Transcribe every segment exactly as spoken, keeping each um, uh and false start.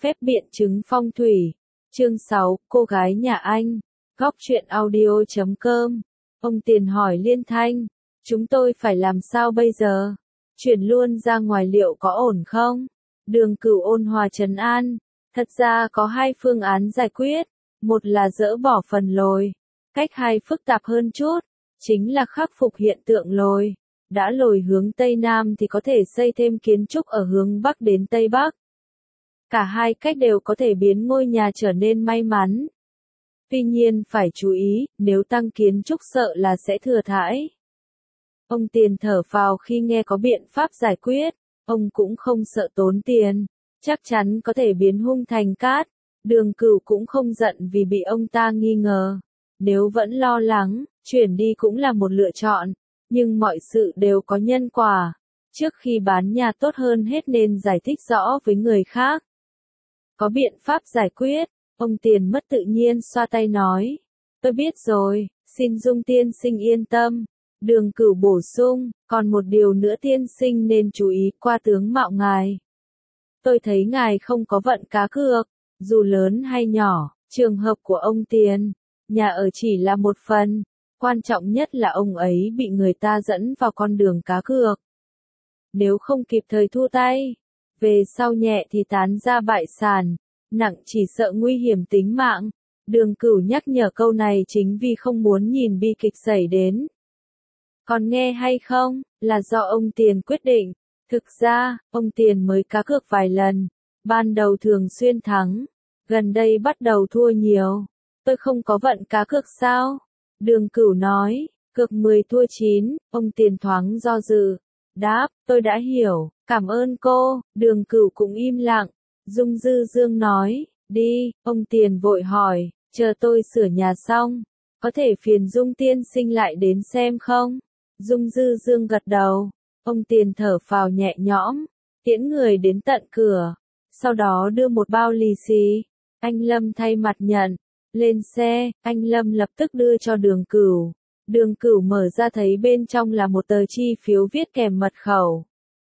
phép biện chứng phong thủy. Chương sáu, cô gái nhà anh. Góc truyện audio chấm com. Ông Tiền hỏi Liên Thanh, chúng tôi phải làm sao bây giờ? Chuyển luôn ra ngoài liệu có ổn không? Đường Cửu ôn hòa trấn an, thật ra có hai phương án giải quyết, một là dỡ bỏ phần lồi, cách hai phức tạp hơn chút, chính là khắc phục hiện tượng lồi. Đã lồi hướng Tây Nam thì có thể xây thêm kiến trúc ở hướng Bắc đến Tây Bắc. Cả hai cách đều có thể biến ngôi nhà trở nên may mắn. Tuy nhiên phải chú ý, nếu tăng kiến trúc sợ là sẽ thừa thãi. Ông Tiền thở phào khi nghe có biện pháp giải quyết, ông cũng không sợ tốn tiền, chắc chắn có thể biến hung thành cát. Đường Cửu cũng không giận vì bị ông ta nghi ngờ. Nếu vẫn lo lắng, chuyển đi cũng là một lựa chọn, nhưng mọi sự đều có nhân quả. Trước khi bán nhà tốt hơn hết nên giải thích rõ với người khác. Có biện pháp giải quyết, ông Tiền mất tự nhiên xoa tay nói. Tôi biết rồi, xin Dung tiên sinh yên tâm. Đường Cửu bổ sung, còn một điều nữa tiên sinh nên chú ý qua tướng mạo ngài. Tôi thấy ngài không có vận cá cược, dù lớn hay nhỏ, trường hợp của ông Tiền, nhà ở chỉ là một phần, quan trọng nhất là ông ấy bị người ta dẫn vào con đường cá cược. Nếu không kịp thời thu tay, về sau nhẹ thì tán ra bại sản, nặng chỉ sợ nguy hiểm tính mạng. Đường Cửu nhắc nhở câu này chính vì không muốn nhìn bi kịch xảy đến. Còn nghe hay không, là do ông Tiền quyết định. Thực ra, ông Tiền mới cá cược vài lần, ban đầu thường xuyên thắng, gần đây bắt đầu thua nhiều. Tôi không có vận cá cược sao? Đường Cửu nói, cược mười thua chín, ông Tiền thoáng do dự. Đáp, tôi đã hiểu, cảm ơn cô. Đường Cửu cũng im lặng. Dung Dư Dương nói, đi. Ông Tiền vội hỏi, chờ tôi sửa nhà xong, có thể phiền Dung tiên sinh lại đến xem không? Dung Dư Dương gật đầu. Ông Tiền thở phào nhẹ nhõm, tiễn người đến tận cửa, sau đó đưa một bao lì xì. Anh Lâm thay mặt nhận. Lên xe, anh Lâm lập tức đưa cho Đường Cửu. Đường Cửu mở ra thấy bên trong là một tờ chi phiếu viết kèm mật khẩu.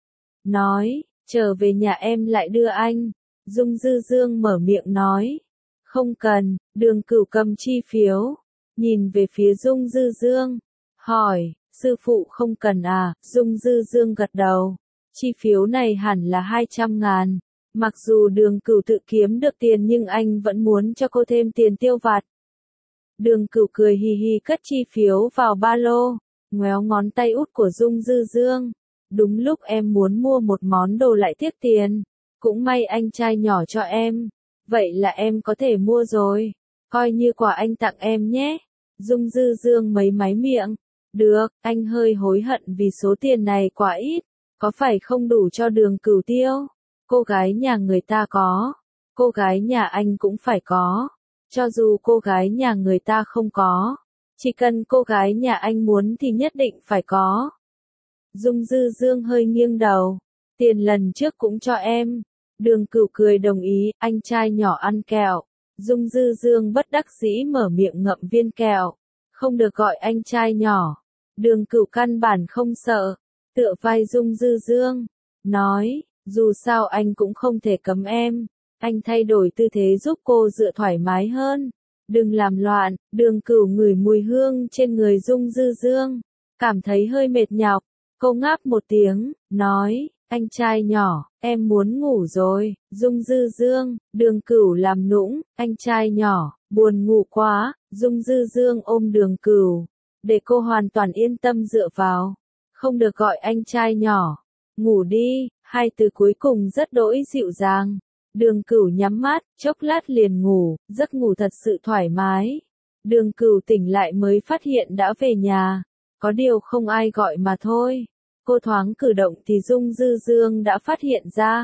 Nói, trở về nhà em lại đưa anh. Dung Dư Dương mở miệng nói. Không cần. Đường Cửu cầm chi phiếu, nhìn về phía Dung Dư Dương, hỏi, sư phụ không cần à? Dung Dư Dương gật đầu. Chi phiếu này hẳn là hai trăm ngàn. Mặc dù Đường Cửu tự kiếm được tiền nhưng anh vẫn muốn cho cô thêm tiền tiêu vặt. Đường Cửu cười hì hì cất chi phiếu vào ba lô, ngoéo ngón tay út của Dung Dư Dương. Đúng lúc em muốn mua một món đồ lại tiếc tiền. Cũng may anh trai nhỏ cho em. Vậy là em có thể mua rồi. Coi như quà anh tặng em nhé. Dung Dư Dương mấy máy miệng. Được, anh hơi hối hận vì số tiền này quá ít. Có phải không đủ cho Đường Cửu tiêu? Cô gái nhà người ta có, cô gái nhà anh cũng phải có. Cho dù cô gái nhà người ta không có, chỉ cần cô gái nhà anh muốn thì nhất định phải có. Dung Dư Dương hơi nghiêng đầu. Tiền lần trước cũng cho em. Đường Cửu cười đồng ý, anh trai nhỏ ăn kẹo. Dung Dư Dương bất đắc dĩ mở miệng ngậm viên kẹo. Không được gọi anh trai nhỏ. Đường Cửu căn bản không sợ, tựa vai Dung Dư Dương, nói, dù sao anh cũng không thể cấm em. Anh thay đổi tư thế giúp cô dựa thoải mái hơn. Đừng làm loạn. Đường Cửu ngửi mùi hương trên người Dung Dư Dương, cảm thấy hơi mệt nhọc. Cô ngáp một tiếng, nói, anh trai nhỏ, em muốn ngủ rồi. Dung Dư Dương, Đường Cửu làm nũng, anh trai nhỏ, buồn ngủ quá. Dung Dư Dương ôm Đường Cửu, để cô hoàn toàn yên tâm dựa vào. Không được gọi anh trai nhỏ. Ngủ đi. Hai từ cuối cùng rất đỗi dịu dàng. Đường Cửu nhắm mắt, chốc lát liền ngủ, giấc ngủ thật sự thoải mái. Đường Cửu tỉnh lại mới phát hiện đã về nhà. Có điều không ai gọi mà thôi. Cô thoáng cử động thì Dung Dư Dương đã phát hiện ra.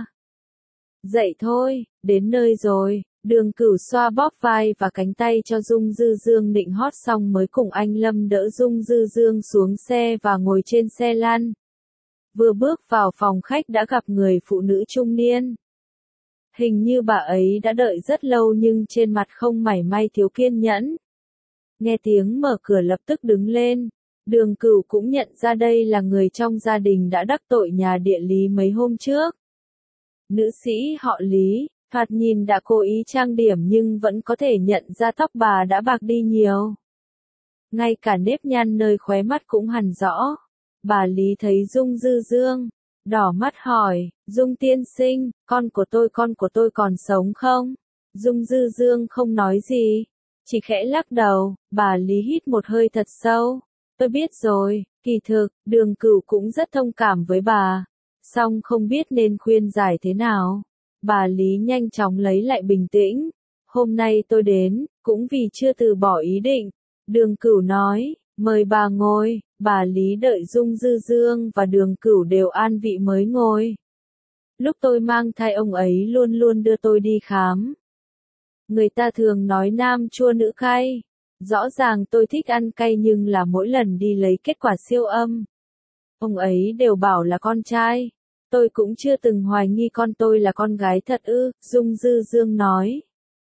Dậy thôi, đến nơi rồi. Đường Cửu xoa bóp vai và cánh tay cho Dung Dư Dương nịnh hót xong mới cùng anh Lâm đỡ Dung Dư Dương xuống xe và ngồi trên xe lăn. Vừa bước vào phòng khách đã gặp người phụ nữ trung niên. Hình như bà ấy đã đợi rất lâu nhưng trên mặt không mảy may thiếu kiên nhẫn. Nghe tiếng mở cửa lập tức đứng lên. Đường Cửu cũng nhận ra đây là người trong gia đình đã đắc tội nhà địa Lý mấy hôm trước. Nữ sĩ họ Lý, Thoạt nhìn đã cố ý trang điểm nhưng vẫn có thể nhận ra tóc bà đã bạc đi nhiều. Ngay cả nếp nhăn nơi khóe mắt cũng hằn rõ. Bà Lý thấy Dung Dư Dương, đỏ mắt hỏi, Dung tiên sinh, con của tôi con của tôi còn sống không? Dung Dư Dương không nói gì, chỉ khẽ lắc đầu. Bà Lý hít một hơi thật sâu. Tôi biết rồi, kỳ thực, Đường Cửu cũng rất thông cảm với bà, song không biết nên khuyên giải thế nào. Bà Lý nhanh chóng lấy lại bình tĩnh. Hôm nay tôi đến, cũng vì chưa từ bỏ ý định. Đường Cửu nói, mời bà ngồi. Bà Lý đợi Dung Dư Dương và Đường Cửu đều an vị mới ngồi. Lúc tôi mang thai ông ấy luôn luôn đưa tôi đi khám. Người ta thường nói nam chua nữ cay. Rõ ràng tôi thích ăn cay nhưng là mỗi lần đi lấy kết quả siêu âm, ông ấy đều bảo là con trai. Tôi cũng chưa từng hoài nghi con tôi là con gái thật ư, Dung Dư Dương nói.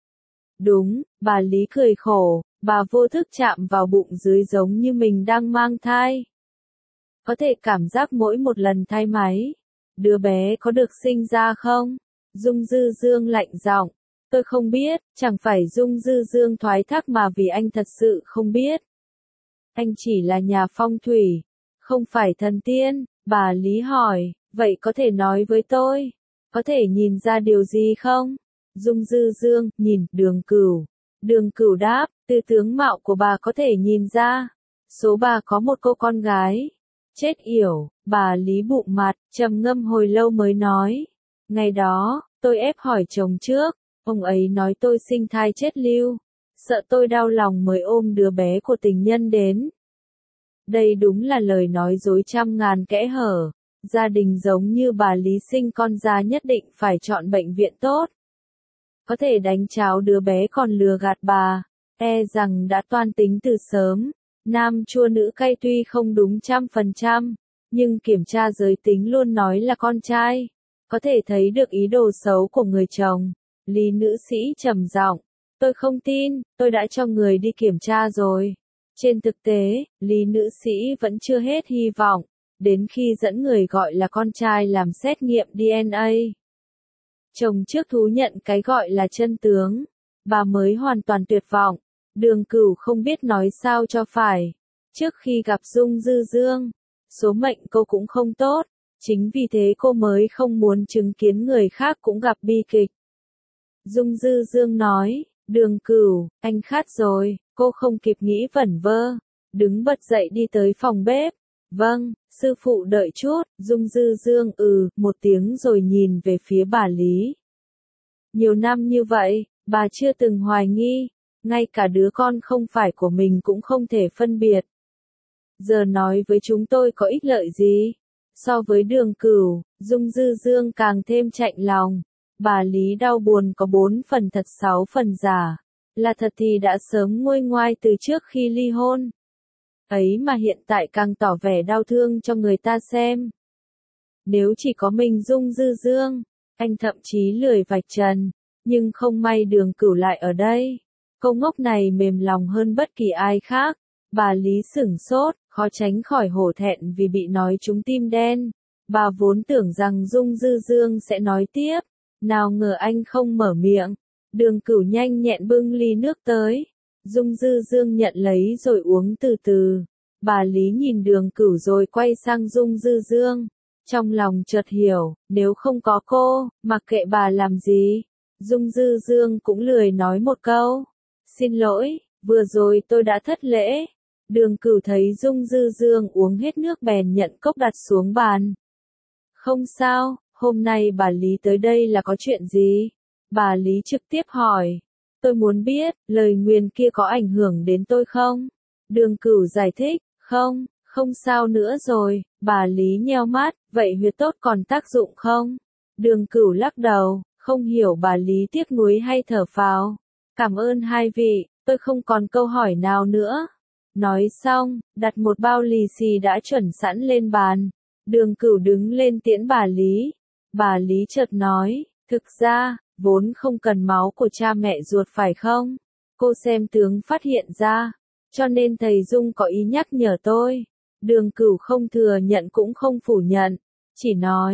Đúng, bà Lý cười khổ, bà vô thức chạm vào bụng dưới giống như mình đang mang thai. Có thể cảm giác mỗi một lần thai máy, đứa bé có được sinh ra không? Dung Dư Dương lạnh giọng. Tôi không biết, chẳng phải Dung Dư Dương thoái thác mà vì anh thật sự không biết. Anh chỉ là nhà phong thủy, không phải thần tiên. Bà Lý hỏi, vậy có thể nói với tôi, có thể nhìn ra điều gì không? Dung Dư Dương, nhìn, Đường Cửu. Đường Cửu đáp, từ tướng mạo của bà có thể nhìn ra. Số bà có một cô con gái. Chết yểu, bà Lý bụng mặt, trầm ngâm hồi lâu mới nói. Ngày đó, tôi ép hỏi chồng trước. Ông ấy nói tôi sinh thai chết lưu, sợ tôi đau lòng mới ôm đứa bé của tình nhân đến. Đây đúng là lời nói dối trăm ngàn kẽ hở. Gia đình giống như bà Lý sinh con ra nhất định phải chọn bệnh viện tốt. Có thể đánh cháo đứa bé còn lừa gạt bà, e rằng đã toan tính từ sớm. Nam chua nữ cay tuy không đúng trăm phần trăm, nhưng kiểm tra giới tính luôn nói là con trai. Có thể thấy được ý đồ xấu của người chồng. Lý nữ sĩ trầm giọng, tôi không tin, tôi đã cho người đi kiểm tra rồi. Trên thực tế, Lý nữ sĩ vẫn chưa hết hy vọng, đến khi dẫn người gọi là con trai làm xét nghiệm đê en a. Chồng trước thú nhận cái gọi là chân tướng, bà mới hoàn toàn tuyệt vọng. Đường Cửu không biết nói sao cho phải. Trước khi gặp Dung Dư Dương, số mệnh cô cũng không tốt, chính vì thế cô mới không muốn chứng kiến người khác cũng gặp bi kịch. Dung Dư Dương nói, Đường Cửu, anh khát rồi. Cô không kịp nghĩ vẩn vơ, đứng bật dậy đi tới phòng bếp. Vâng, sư phụ đợi chút. Dung Dư Dương ừ, một tiếng rồi nhìn về phía bà Lý. Nhiều năm như vậy, bà chưa từng hoài nghi, ngay cả đứa con không phải của mình cũng không thể phân biệt. Giờ nói với chúng tôi có ích lợi gì? So với Đường Cửu, Dung Dư Dương càng thêm chạnh lòng. Bà Lý đau buồn có bốn phần thật sáu phần giả. Là thật thì đã sớm nguôi ngoai từ trước khi ly hôn. Ấy mà hiện tại càng tỏ vẻ đau thương cho người ta xem. Nếu chỉ có mình Dung Dư Dương, anh thậm chí lười vạch trần. Nhưng không may Đường Cửu lại ở đây. Câu ngốc này mềm lòng hơn bất kỳ ai khác. Bà Lý sửng sốt, khó tránh khỏi hổ thẹn vì bị nói trúng tim đen. Bà vốn tưởng rằng Dung Dư Dương sẽ nói tiếp. Nào ngờ anh không mở miệng. Đường Cửu nhanh nhẹn bưng ly nước tới. Dung Dư Dương nhận lấy rồi uống từ từ. Bà Lý nhìn Đường Cửu rồi quay sang Dung Dư Dương. Trong lòng chợt hiểu, nếu không có cô, mặc kệ bà làm gì. Dung Dư Dương cũng lười nói một câu. Xin lỗi, vừa rồi tôi đã thất lễ. Đường Cửu thấy Dung Dư Dương uống hết nước bèn nhận cốc đặt xuống bàn. Không sao, hôm nay bà Lý tới đây là có chuyện gì? Bà Lý trực tiếp hỏi. Tôi muốn biết, lời nguyền kia có ảnh hưởng đến tôi không? Đường Cửu giải thích, không, không sao nữa rồi. Bà Lý nheo mắt, vậy huyệt tốt còn tác dụng không? Đường Cửu lắc đầu, không hiểu bà Lý tiếc nuối hay thở phào. Cảm ơn hai vị, tôi không còn câu hỏi nào nữa. Nói xong, đặt một bao lì xì đã chuẩn sẵn lên bàn. Đường Cửu đứng lên tiễn bà Lý. Bà Lý chợt nói, thực ra, vốn không cần máu của cha mẹ ruột phải không? Cô xem tướng phát hiện ra, cho nên thầy Dung có ý nhắc nhở tôi. Đường Cửu không thừa nhận cũng không phủ nhận, chỉ nói,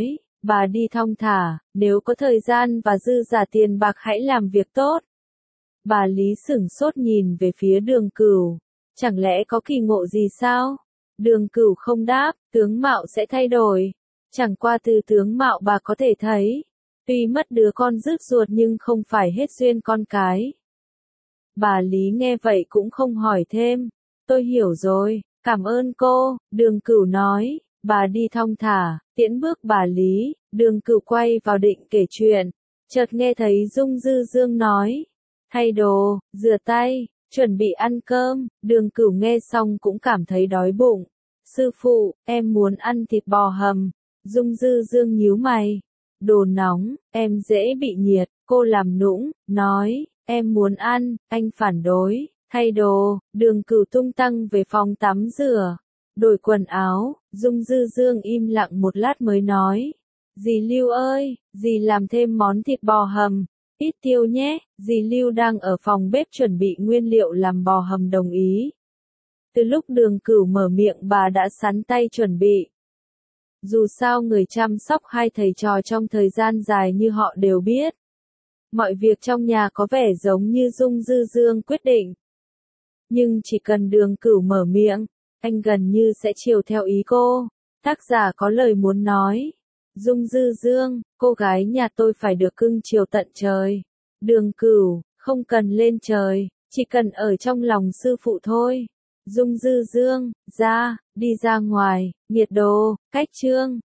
Bà đi thong thả, nếu có thời gian và dư giả tiền bạc hãy làm việc tốt. Bà Lý sửng sốt nhìn về phía Đường Cửu. Chẳng lẽ có kỳ ngộ gì sao? Đường Cửu không đáp, tướng mạo sẽ thay đổi. Chẳng qua từ tướng mạo bà có thể thấy. Tuy mất đứa con rứt ruột nhưng không phải hết duyên con cái. Bà Lý nghe vậy cũng không hỏi thêm. Tôi hiểu rồi, cảm ơn cô, Đường Cửu nói. Bà đi thong thả, tiễn bước bà Lý, Đường Cửu quay vào định kể chuyện. Chợt nghe thấy Dung Dư Dương nói. Thay đồ, rửa tay, chuẩn bị ăn cơm. Đường Cửu nghe xong cũng cảm thấy đói bụng. Sư phụ, em muốn ăn thịt bò hầm. Dung Dư Dương nhíu mày. Đồ nóng, em dễ bị nhiệt. Cô làm nũng, nói, em muốn ăn, anh phản đối. Thay đồ, Đường Cửu tung tăng về phòng tắm rửa. Đổi quần áo, Dung Dư Dương im lặng một lát mới nói. Dì Lưu ơi, dì làm thêm món thịt bò hầm. Ít tiêu nhé, dì Lưu đang ở phòng bếp chuẩn bị nguyên liệu làm bò hầm đồng ý. Từ lúc Đường Cửu mở miệng bà đã sắn tay chuẩn bị. Dù sao người chăm sóc hai thầy trò trong thời gian dài như họ đều biết. Mọi việc trong nhà có vẻ giống như Dung Dư Dương quyết định. Nhưng chỉ cần Đường Cửu mở miệng, anh gần như sẽ chiều theo ý cô. Tác giả có lời muốn nói. Dung Dư Dương, cô gái nhà tôi phải được cưng chiều tận trời. Đường Cửu, không cần lên trời, chỉ cần ở trong lòng sư phụ thôi. Dung Dư Dương, ra, đi ra ngoài, nhiệt đồ, cách chương.